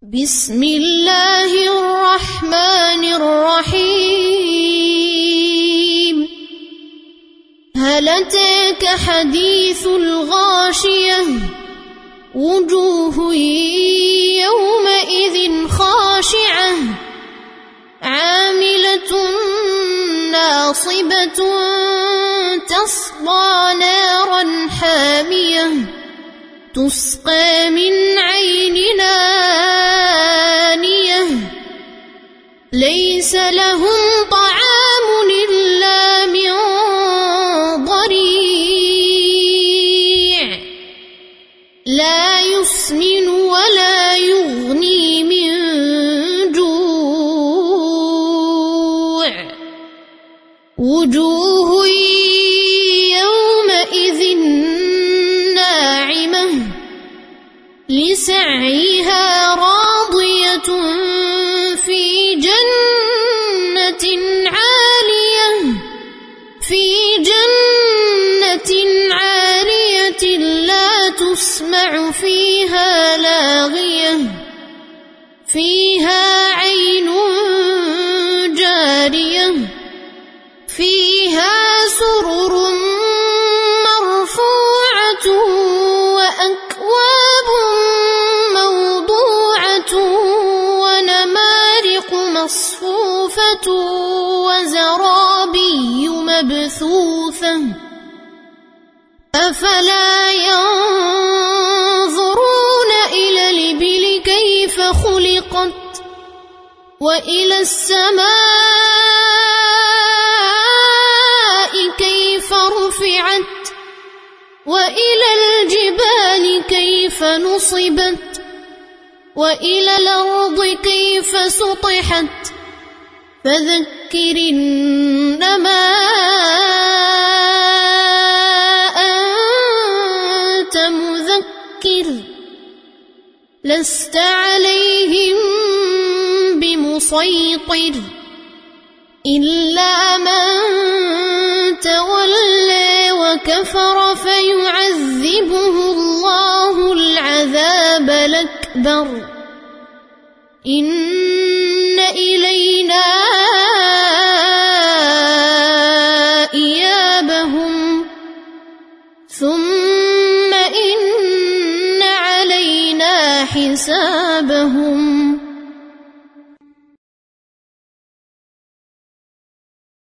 بسم الله الرحمن الرحيم هل أتاك حديث الغاشية وجوه يومئذ خاشعة عاملة ناصبة تصلى نارا حامية تسقى من عين آنية ليس لهم طعام إلا من ضريع لا يسمن ولا يغني من جوع وجوه يومئذ ناعمة لسعيها راضية في جنة عالية لا تسمع فيها لاغية فيها عين جارية فيها سرر مرفوعة وأكواب موضوعة ونمارق مصفوفة وزرابي مبثوثة أفلا ينظرون إلى الإبل كيف خلقت وإلى السماء كيف رفعت وإلى الجبال كيف نصبت وإلى الأرض كيف سطحت فذكر إنما أنت مذكر لست عليهم بمسيطر إلا من تولى وكفر فيعذبه الله العذاب الأكبر إن إلينا إيابهم ثم إن علينا حسابهم